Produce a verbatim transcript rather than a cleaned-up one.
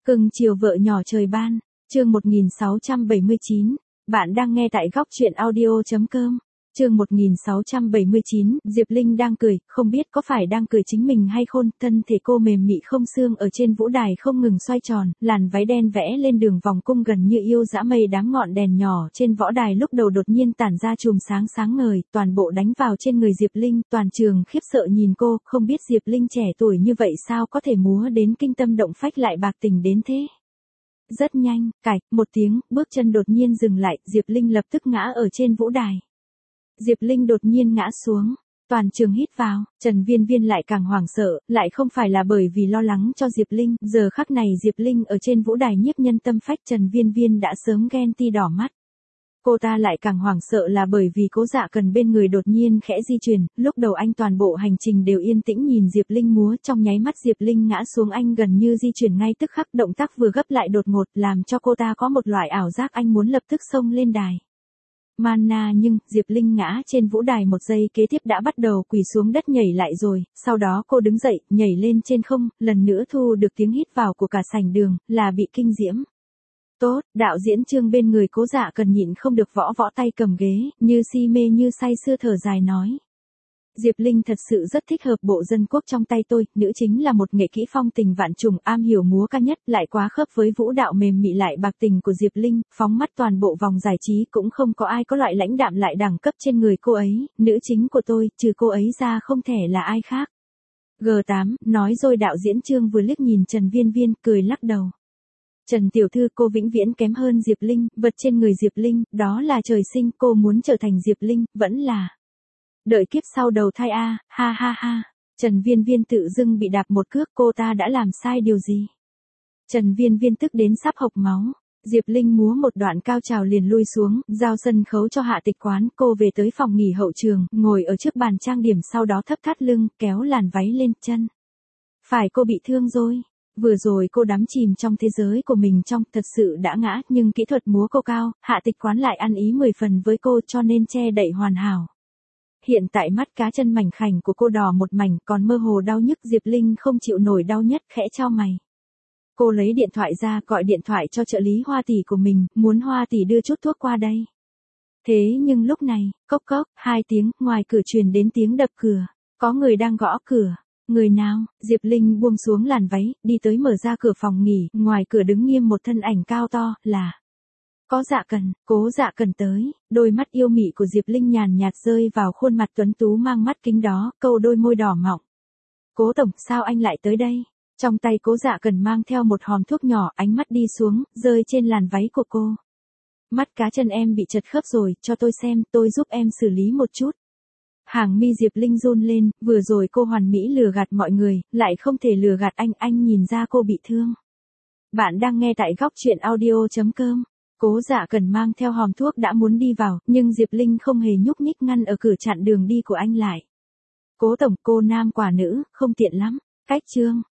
Cưng chiều vợ nhỏ trời ban, chương một nghìn sáu trăm bảy mươi chín, bạn đang nghe tại góc truyện audio.com. Chương một nghìn sáu trăm bảy mươi chín, Diệp Linh đang cười, không biết có phải đang cười chính mình hay khôn, thân thể cô mềm mị không xương ở trên vũ đài không ngừng xoay tròn, làn váy đen vẽ lên đường vòng cung gần như yêu dã mây đám ngọn đèn nhỏ trên võ đài lúc đầu đột nhiên tản ra chùm sáng sáng ngời, toàn bộ đánh vào trên người Diệp Linh, toàn trường khiếp sợ nhìn cô, không biết Diệp Linh trẻ tuổi như vậy sao có thể múa đến kinh tâm động phách lại bạc tình đến thế. Rất nhanh, cạch, một tiếng, bước chân đột nhiên dừng lại, Diệp Linh lập tức ngã ở trên vũ đài. Diệp Linh đột nhiên ngã xuống, toàn trường hít vào, Trần Viên Viên lại càng hoảng sợ, lại không phải là bởi vì lo lắng cho Diệp Linh, giờ khắc này Diệp Linh ở trên vũ đài nhiếp nhân tâm phách, Trần Viên Viên đã sớm ghen ti đỏ mắt. Cô ta lại càng hoảng sợ là bởi vì Cố Dạ Cần bên người đột nhiên khẽ di chuyển, lúc đầu anh toàn bộ hành trình đều yên tĩnh nhìn Diệp Linh múa, trong nháy mắt Diệp Linh ngã xuống anh gần như di chuyển ngay tức khắc, động tác vừa gấp lại đột ngột làm cho cô ta có một loại ảo giác anh muốn lập tức xông lên đài. Mana nhưng, Diệp Linh ngã trên vũ đài một giây kế tiếp đã bắt đầu quỳ xuống đất nhảy lại rồi, sau đó cô đứng dậy, nhảy lên trên không, lần nữa thu được tiếng hít vào của cả sảnh đường, là bị kinh diễm. Tốt, đạo diễn Trương bên người Cố Dạ Cần nhịn không được võ võ tay cầm ghế, như si mê như say sưa thở dài nói. Diệp Linh thật sự rất thích hợp bộ dân quốc trong tay tôi, nữ chính là một nghệ kỹ phong tình vạn trùng, am hiểu múa ca nhất, lại quá khớp với vũ đạo mềm mị lại bạc tình của Diệp Linh, phóng mắt toàn bộ vòng giải trí cũng không có ai có loại lãnh đạm lại đẳng cấp trên người cô ấy, nữ chính của tôi, trừ cô ấy ra không thể là ai khác. G tám, nói rồi đạo diễn Trương vừa liếc nhìn Trần Viên Viên, cười lắc đầu. Trần tiểu thư, cô vĩnh viễn kém hơn Diệp Linh, vật trên người Diệp Linh, đó là trời sinh, cô muốn trở thành Diệp Linh, vẫn là đợi kiếp sau đầu thai a, ha ha ha. Trần Viên Viên tự dưng bị đạp một cước, cô ta đã làm sai điều gì? Trần Viên Viên tức đến sắp hộc máu. Diệp Linh múa một đoạn cao trào liền lui xuống, giao sân khấu cho Hạ Tịch Quán, cô về tới phòng nghỉ hậu trường, ngồi ở trước bàn trang điểm sau đó thấp thắt lưng, kéo làn váy lên chân. Phải, cô bị thương rồi. Vừa rồi cô đắm chìm trong thế giới của mình trong, thật sự đã ngã, nhưng kỹ thuật múa cô cao, Hạ Tịch Quán lại ăn ý mười phần với cô cho nên che đậy hoàn hảo. Hiện tại mắt cá chân mảnh khảnh của cô đỏ một mảnh, còn mơ hồ đau nhức, Diệp Linh không chịu nổi đau nhất, khẽ chau mày. Cô lấy điện thoại ra, gọi điện thoại cho trợ lý Hoa tỷ của mình, muốn Hoa tỷ đưa chút thuốc qua đây. Thế nhưng lúc này, cốc cốc, hai tiếng, ngoài cửa truyền đến tiếng đập cửa. Có người đang gõ cửa. Người nào? Diệp Linh buông xuống làn váy, đi tới mở ra cửa phòng nghỉ, ngoài cửa đứng nghiêm một thân ảnh cao to, là Có Dạ Cần. Cố Dạ Cần tới, đôi mắt yêu mị của Diệp Linh nhàn nhạt rơi vào khuôn mặt tuấn tú mang mắt kính đó, câu đôi môi đỏ mọng. Cố tổng, sao anh lại tới đây? Trong tay Cố Dạ Cần mang theo một hòm thuốc nhỏ, ánh mắt đi xuống, rơi trên làn váy của cô. Mắt cá chân em bị chật khớp rồi, cho tôi xem, tôi giúp em xử lý một chút. Hàng mi Diệp Linh run lên, vừa rồi cô hoàn mỹ lừa gạt mọi người, lại không thể lừa gạt anh, anh nhìn ra cô bị thương. Bạn đang nghe tại góc truyện audio.com. Cố Dạ Cần mang theo hòm thuốc đã muốn đi vào, nhưng Diệp Linh không hề nhúc nhích ngăn ở cửa chặn đường đi của anh lại. Cố tổng, cô nam quả nữ, không tiện lắm. Cách Trương,